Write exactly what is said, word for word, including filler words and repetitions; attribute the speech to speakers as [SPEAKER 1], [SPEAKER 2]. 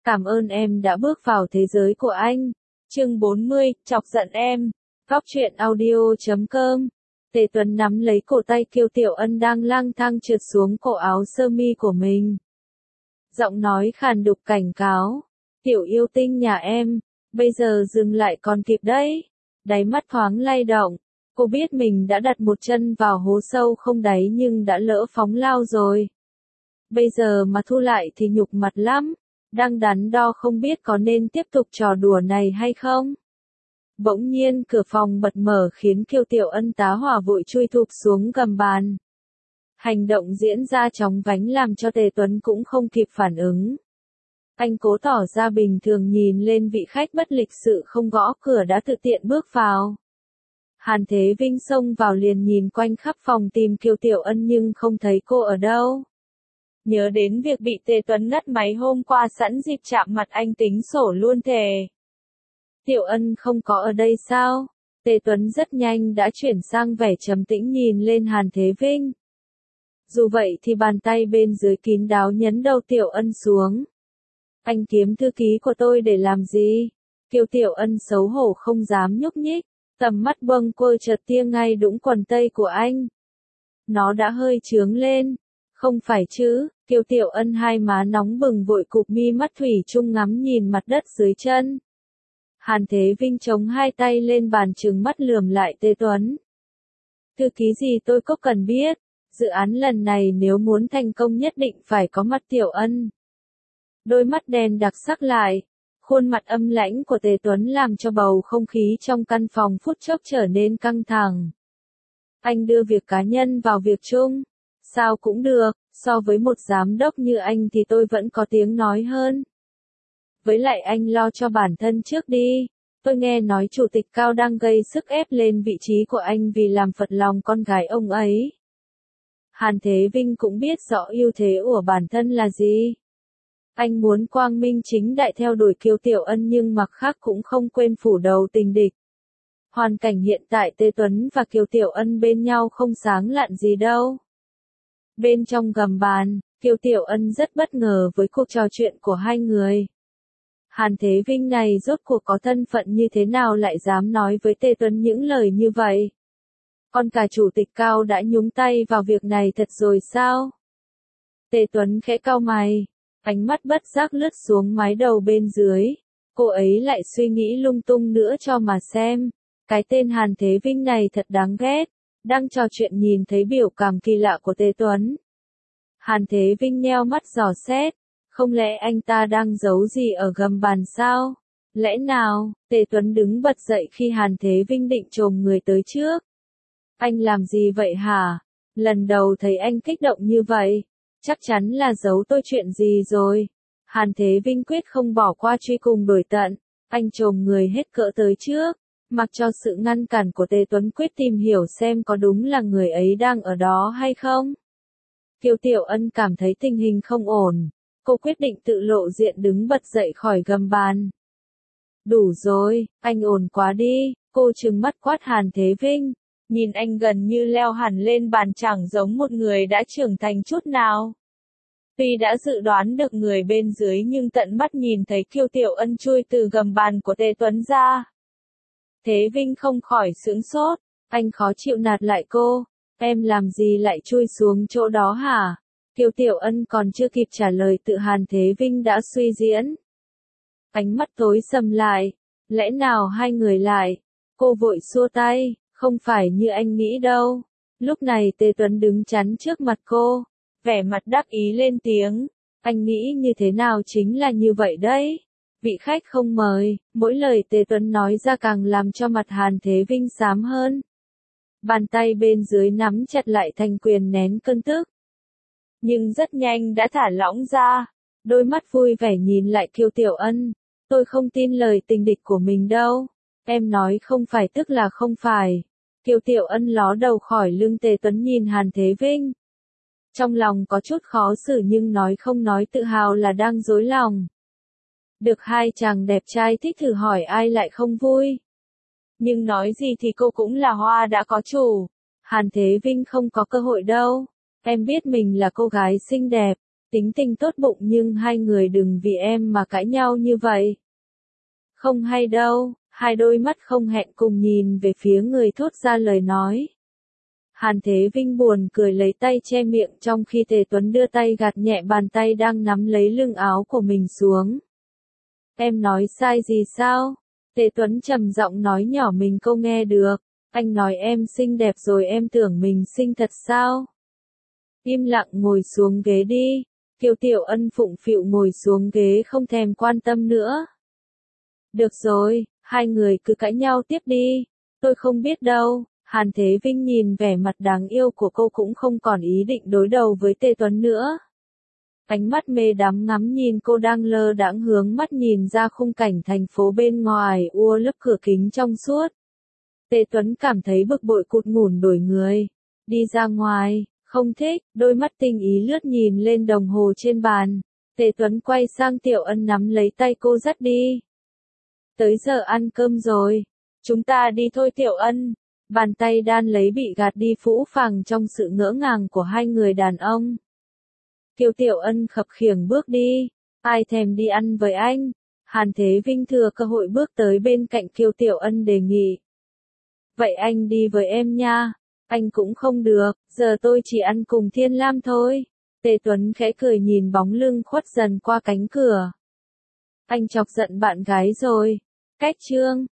[SPEAKER 1] Cảm ơn em đã bước vào thế giới của anh. Chương bốn mươi, chọc giận em. Góc truyện audio chấm com. Tề Tuấn nắm lấy cổ tay Kiều Tiểu Ân đang lang thang trượt xuống cổ áo sơ mi của mình. Giọng nói khàn đục cảnh cáo. Tiểu yêu tinh nhà em, bây giờ dừng lại còn kịp đấy. Đáy mắt thoáng lay động. Cô biết mình đã đặt một chân vào hố sâu không đáy nhưng đã lỡ phóng lao rồi. Bây giờ mà thu lại thì nhục mặt lắm. Đang đắn đo không biết có nên tiếp tục trò đùa này hay không. Bỗng nhiên cửa phòng bật mở khiến Kiều Tiểu Ân tá hỏa vội chui thụp xuống gầm bàn. Hành động diễn ra chóng vánh làm cho Tề Tuấn cũng không kịp phản ứng. Anh cố tỏ ra bình thường nhìn lên vị khách bất lịch sự không gõ cửa đã tự tiện bước vào. Hàn Thế Vinh xông vào liền nhìn quanh khắp phòng tìm Kiều Tiểu Ân nhưng không thấy cô ở đâu. Nhớ đến việc bị Tề Tuấn ngắt máy hôm qua sẵn dịp chạm mặt anh tính sổ luôn thề. Tiểu Ân không có ở đây sao? Tề Tuấn rất nhanh đã chuyển sang vẻ trầm tĩnh nhìn lên Hàn Thế Vinh. Dù vậy thì bàn tay bên dưới kín đáo nhấn đầu Tiểu Ân xuống. Anh kiếm thư ký của tôi để làm gì? Kiều Tiểu Ân xấu hổ không dám nhúc nhích, tầm mắt bâng quơ chợt tia ngay đũng quần tây của anh. Nó đã hơi chướng lên. Không phải chứ, Kiều Tiểu Ân hai má nóng bừng vội cụp mi mắt thủy chung ngắm nhìn mặt đất dưới chân. Hàn Thế Vinh chống hai tay lên bàn trừng mắt lườm lại Tề Tuấn. Thư ký gì tôi có cần biết, dự án lần này nếu muốn thành công nhất định phải có mặt Tiểu Ân. Đôi mắt đen đặc sắc lại, khuôn mặt âm lãnh của Tề Tuấn làm cho bầu không khí trong căn phòng phút chốc trở nên căng thẳng. Anh đưa việc cá nhân vào việc chung. Sao cũng được, so với một giám đốc như anh thì tôi vẫn có tiếng nói hơn. Với lại anh lo cho bản thân trước đi, tôi nghe nói chủ tịch Cao đang gây sức ép lên vị trí của anh vì làm phật lòng con gái ông ấy. Hàn Thế Vinh cũng biết rõ ưu thế của bản thân là gì. Anh muốn quang minh chính đại theo đuổi Kiều Tiểu Ân nhưng mặt khác cũng không quên phủ đầu tình địch. Hoàn cảnh hiện tại Tề Tuấn và Kiều Tiểu Ân bên nhau không sáng lạn gì đâu. Bên trong gầm bàn, Kiều Tiểu Ân rất bất ngờ với cuộc trò chuyện của hai người. Hàn Thế Vinh này rốt cuộc có thân phận như thế nào lại dám nói với Tề Tuấn những lời như vậy? Còn cả chủ tịch Cao đã nhúng tay vào việc này thật rồi sao? Tề Tuấn khẽ cau mày, ánh mắt bất giác lướt xuống mái đầu bên dưới. Cô ấy lại suy nghĩ lung tung nữa cho mà xem. Cái tên Hàn Thế Vinh này thật đáng ghét. Đang trò chuyện nhìn thấy biểu cảm kỳ lạ của Tề Tuấn. Hàn Thế Vinh nheo mắt dò xét. Không lẽ anh ta đang giấu gì ở gầm bàn sao? Lẽ nào? Tề Tuấn đứng bật dậy khi Hàn Thế Vinh định chồm người tới trước. Anh làm gì vậy hả? Lần đầu thấy anh kích động như vậy. Chắc chắn là giấu tôi chuyện gì rồi. Hàn Thế Vinh quyết không bỏ qua truy cùng đuổi tận. Anh chồm người hết cỡ tới trước. Mặc cho sự ngăn cản của Tề Tuấn quyết tìm hiểu xem có đúng là người ấy đang ở đó hay không. Kiều Tiểu Ân cảm thấy tình hình không ổn. Cô quyết định tự lộ diện đứng bật dậy khỏi gầm bàn. Đủ rồi, anh ổn quá đi, cô trừng mắt quát Hàn Thế Vinh. Nhìn anh gần như leo hẳn lên bàn chẳng giống một người đã trưởng thành chút nào. Tuy đã dự đoán được người bên dưới nhưng tận mắt nhìn thấy Kiều Tiểu Ân chui từ gầm bàn của Tề Tuấn ra. Thế Vinh không khỏi sướng sốt, anh khó chịu nạt lại cô, em làm gì lại chui xuống chỗ đó hả? Kiều Tiểu Ân còn chưa kịp trả lời tự Hàn Thế Vinh đã suy diễn. Ánh mắt tối sầm lại, lẽ nào hai người lại? Cô vội xua tay, không phải như anh nghĩ đâu. Lúc này Tề Tuấn đứng chắn trước mặt cô, vẻ mặt đắc ý lên tiếng, anh nghĩ như thế nào chính là như vậy đấy. Vị khách không mời, mỗi lời Tề Tuấn nói ra càng làm cho mặt Hàn Thế Vinh xám hơn. Bàn tay bên dưới nắm chặt lại thành quyền nén cơn tức. Nhưng rất nhanh đã thả lỏng ra, đôi mắt vui vẻ nhìn lại Kiều Tiểu Ân. Tôi không tin lời tình địch của mình đâu. Em nói không phải tức là không phải. Kiều Tiểu Ân ló đầu khỏi lưng Tề Tuấn nhìn Hàn Thế Vinh. Trong lòng có chút khó xử nhưng nói không nói tự hào là đang dối lòng. Được hai chàng đẹp trai thích thử hỏi ai lại không vui. Nhưng nói gì thì cô cũng là hoa đã có chủ. Hàn Thế Vinh không có cơ hội đâu. Em biết mình là cô gái xinh đẹp. tính tình tốt bụng nhưng hai người đừng vì em mà cãi nhau như vậy. Không hay đâu, hai đôi mắt không hẹn cùng nhìn về phía người thốt ra lời nói. Hàn Thế Vinh buồn cười lấy tay che miệng trong khi Tề Tuấn đưa tay gạt nhẹ bàn tay đang nắm lấy lưng áo của mình xuống. Em nói sai gì sao? Tề Tuấn trầm giọng nói nhỏ mình không nghe được. Anh nói em xinh đẹp rồi em tưởng mình xinh thật sao? Im lặng ngồi xuống ghế đi. Kiều Tiểu Ân phụng phịu ngồi xuống ghế không thèm quan tâm nữa. Được rồi, hai người cứ cãi nhau tiếp đi. Tôi không biết đâu. Hàn Thế Vinh nhìn vẻ mặt đáng yêu của cô cũng không còn ý định đối đầu với Tề Tuấn nữa. Ánh mắt mê đắm ngắm nhìn cô đang lơ đãng hướng mắt nhìn ra khung cảnh thành phố bên ngoài ua lớp cửa kính trong suốt. Tề Tuấn cảm thấy bực bội cụt ngủn đổi người. Đi ra ngoài, không thích, đôi mắt tinh ý lướt nhìn lên đồng hồ trên bàn. Tề Tuấn quay sang Tiểu Ân nắm lấy tay cô dắt đi. Tới giờ ăn cơm rồi. Chúng ta đi thôi Tiểu Ân. Bàn tay đan lấy bị gạt đi phũ phàng trong sự ngỡ ngàng của hai người đàn ông. Kiều Tiểu Ân khập khiễng bước đi. Ai thèm đi ăn với anh? Hàn Thế Vinh thừa cơ hội bước tới bên cạnh Kiều Tiểu Ân đề nghị. Vậy anh đi với em nha. Anh cũng không được, giờ tôi chỉ ăn cùng Thiên Lam thôi. Tề Tuấn khẽ cười nhìn bóng lưng khuất dần qua cánh cửa. Anh chọc giận bạn gái rồi. Cách chương